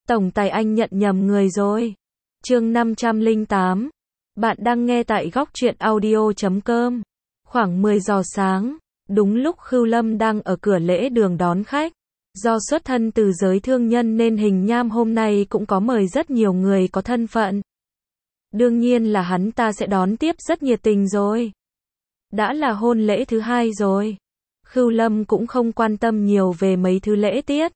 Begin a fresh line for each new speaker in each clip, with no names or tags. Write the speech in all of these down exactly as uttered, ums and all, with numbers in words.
Tổng tài anh nhận nhầm người rồi. Chương năm trăm lẻ tám. Bạn đang nghe tại góc truyện audio chấm com. Khoảng mười giờ sáng, đúng lúc Khưu Lâm đang ở cửa lễ đường đón khách. Do xuất thân từ giới thương nhân nên Hình Nham hôm nay cũng có mời rất nhiều người có thân phận. Đương nhiên là hắn ta sẽ đón tiếp rất nhiệt tình rồi. Đã là hôn lễ thứ hai rồi. Khưu Lâm cũng không quan tâm nhiều về mấy thứ lễ tiết.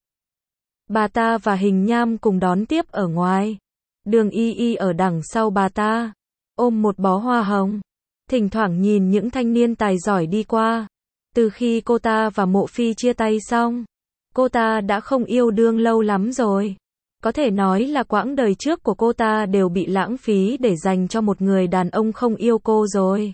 Bà ta và Hình Nham cùng đón tiếp ở ngoài. Đường Y Y ở đằng sau bà ta, ôm một bó hoa hồng, thỉnh thoảng nhìn những thanh niên tài giỏi đi qua. Từ khi cô ta và Mộ Phi chia tay xong, cô ta đã không yêu đương lâu lắm rồi. Có thể nói là quãng đời trước của cô ta đều bị lãng phí để dành cho một người đàn ông không yêu cô rồi.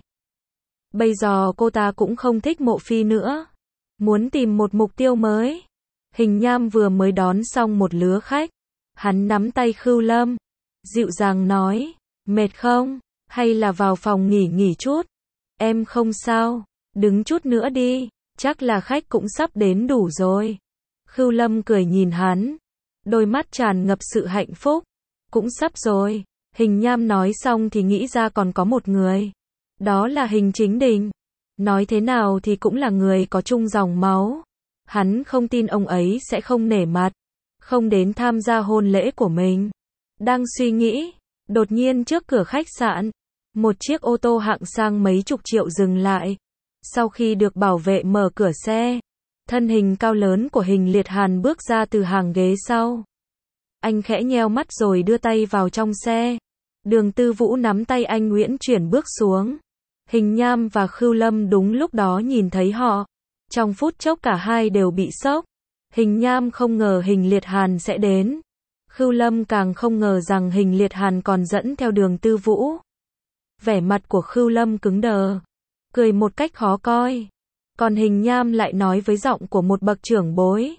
Bây giờ cô ta cũng không thích Mộ Phi nữa, muốn tìm một mục tiêu mới. Hình Nham vừa mới đón xong một lứa khách. Hắn nắm tay Khưu Lâm, dịu dàng nói, mệt không? Hay là vào phòng nghỉ nghỉ chút? Em không sao, đứng chút nữa đi, chắc là khách cũng sắp đến đủ rồi. Khưu Lâm cười nhìn hắn, đôi mắt tràn ngập sự hạnh phúc. Cũng sắp rồi. Hình Nham nói xong thì nghĩ ra còn có một người. Đó là Hình Chính Đình. Nói thế nào thì cũng là người có chung dòng máu. Hắn không tin ông ấy sẽ không nể mặt, không đến tham gia hôn lễ của mình. Đang suy nghĩ, đột nhiên trước cửa khách sạn, một chiếc ô tô hạng sang mấy chục triệu dừng lại. Sau khi được bảo vệ mở cửa xe, thân hình cao lớn của Hình Liệt Hàn bước ra từ hàng ghế sau. Anh khẽ nheo mắt rồi đưa tay vào trong xe. Đường Tư Vũ nắm tay anh Nguyễn chuyển bước xuống. Hình Nham và Khưu Lâm đúng lúc đó nhìn thấy họ. Trong phút chốc cả hai đều bị sốc. Hình Nham không ngờ Hình Liệt Hàn sẽ đến. Khưu Lâm càng không ngờ rằng Hình Liệt Hàn còn dẫn theo Đường Tư Vũ. Vẻ mặt của Khưu Lâm cứng đờ, cười một cách khó coi. Còn Hình Nham lại nói với giọng của một bậc trưởng bối.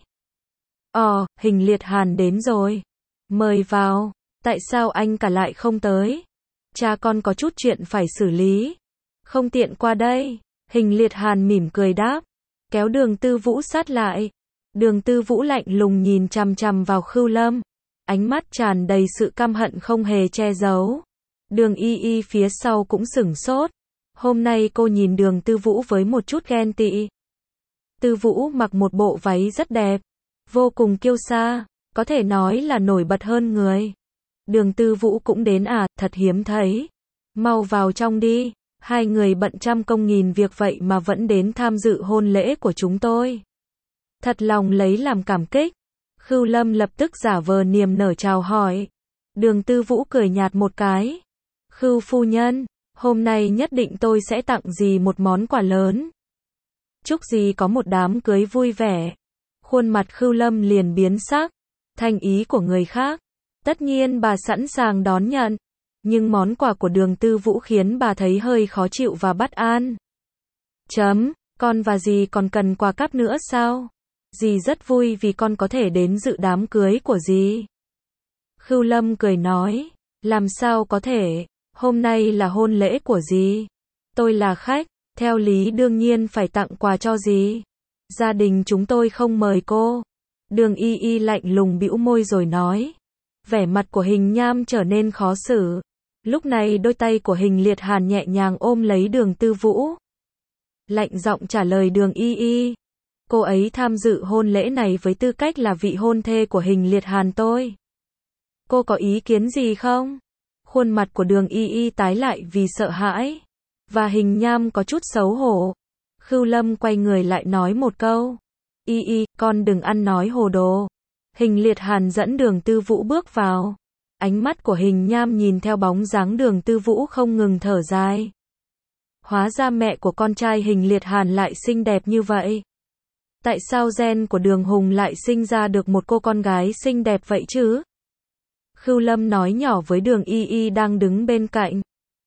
Ờ, Hình Liệt Hàn đến rồi. Mời vào. Tại sao anh cả lại không tới? Cha con có chút chuyện phải xử lý, không tiện qua đây. Hình Liệt Hàn mỉm cười đáp, kéo Đường Tư Vũ sát lại. Đường Tư Vũ lạnh lùng nhìn chằm chằm vào Khưu Lâm, ánh mắt tràn đầy sự căm hận không hề che giấu. Đường Y Y phía sau cũng sửng sốt. Hôm nay cô nhìn Đường Tư Vũ với một chút ghen tị. Tư Vũ mặc một bộ váy rất đẹp, vô cùng kiêu sa, có thể nói là nổi bật hơn người. Đường Tư Vũ cũng đến à, thật hiếm thấy. Mau vào trong đi, hai người bận trăm công nghìn việc vậy mà vẫn đến tham dự hôn lễ của chúng tôi. Thật lòng lấy làm cảm kích. Khưu Lâm lập tức giả vờ niềm nở chào hỏi. Đường Tư Vũ cười nhạt một cái. Khưu phu nhân, hôm nay nhất định tôi sẽ tặng dì một món quà lớn. Chúc dì có một đám cưới vui vẻ. Khuôn mặt Khưu Lâm liền biến sắc. Thành ý của người khác, tất nhiên bà sẵn sàng đón nhận. Nhưng món quà của Đường Tư Vũ khiến bà thấy hơi khó chịu và bất an. Chấm, con và dì còn cần quà cáp nữa sao? Dì rất vui vì con có thể đến dự đám cưới của dì. Khưu Lâm cười nói, làm sao có thể, hôm nay là hôn lễ của dì. Tôi là khách, theo lý đương nhiên phải tặng quà cho dì. Gia đình chúng tôi không mời cô. Đường Y Y lạnh lùng bĩu môi rồi nói. Vẻ mặt của Hình Nham trở nên khó xử. Lúc này đôi tay của Hình Liệt Hàn nhẹ nhàng ôm lấy Đường Tư Vũ. Lạnh giọng trả lời Đường Y Y. Cô ấy tham dự hôn lễ này với tư cách là vị hôn thê của Hình Liệt Hàn tôi. Cô có ý kiến gì không? Khuôn mặt của Đường Y Y tái lại vì sợ hãi. Và Hình Nham có chút xấu hổ. Khưu Lâm quay người lại nói một câu. Y Y, con đừng ăn nói hồ đồ. Hình Liệt Hàn dẫn Đường Tư Vũ bước vào. Ánh mắt của Hình Nham nhìn theo bóng dáng Đường Tư Vũ không ngừng thở dài. Hóa ra mẹ của con trai Hình Liệt Hàn lại xinh đẹp như vậy. Tại sao gen của Đường Hùng lại sinh ra được một cô con gái xinh đẹp vậy chứ? Khưu Lâm nói nhỏ với Đường Y Y đang đứng bên cạnh.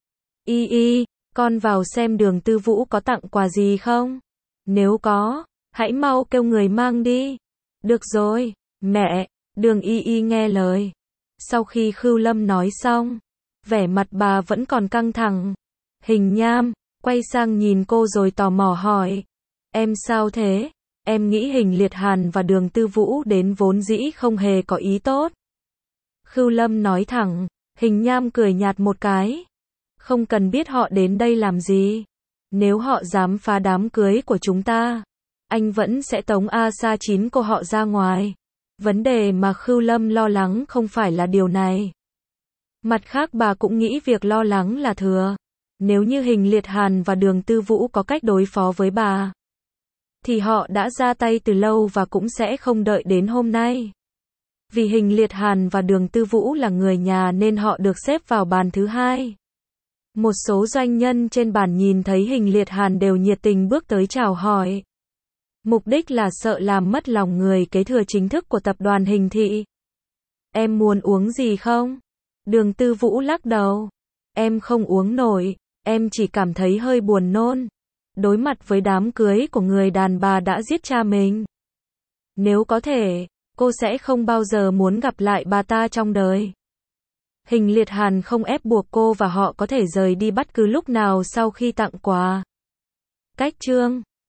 Y Y, con vào xem Đường Tư Vũ có tặng quà gì không? Nếu có, hãy mau kêu người mang đi. Được rồi, mẹ. Đường Y Y nghe lời. Sau khi Khưu Lâm nói xong, vẻ mặt bà vẫn còn căng thẳng. Hình Nham quay sang nhìn cô rồi tò mò hỏi. Em sao thế? Em nghĩ Hình Liệt Hàn và Đường Tư Vũ đến vốn dĩ không hề có ý tốt. Khưu Lâm nói thẳng, Hình Nham cười nhạt một cái. Không cần biết họ đến đây làm gì. Nếu họ dám phá đám cưới của chúng ta, anh vẫn sẽ tống A Sa chín cô họ ra ngoài. Vấn đề mà Khưu Lâm lo lắng không phải là điều này. Mặt khác bà cũng nghĩ việc lo lắng là thừa. Nếu như Hình Liệt Hàn và Đường Tư Vũ có cách đối phó với bà, thì họ đã ra tay từ lâu và cũng sẽ không đợi đến hôm nay. Vì Hình Liệt Hàn và Đường Tư Vũ là người nhà nên họ được xếp vào bàn thứ hai. Một số doanh nhân trên bàn nhìn thấy Hình Liệt Hàn đều nhiệt tình bước tới chào hỏi. Mục đích là sợ làm mất lòng người kế thừa chính thức của tập đoàn Hình Thị. Em muốn uống gì không? Đường Tư Vũ lắc đầu. Em không uống nổi, em chỉ cảm thấy hơi buồn nôn. Đối mặt với đám cưới của người đàn bà đã giết cha mình. Nếu có thể, cô sẽ không bao giờ muốn gặp lại bà ta trong đời. Hình Liệt Hàn không ép buộc cô và họ có thể rời đi bất cứ lúc nào sau khi tặng quà. Cách chương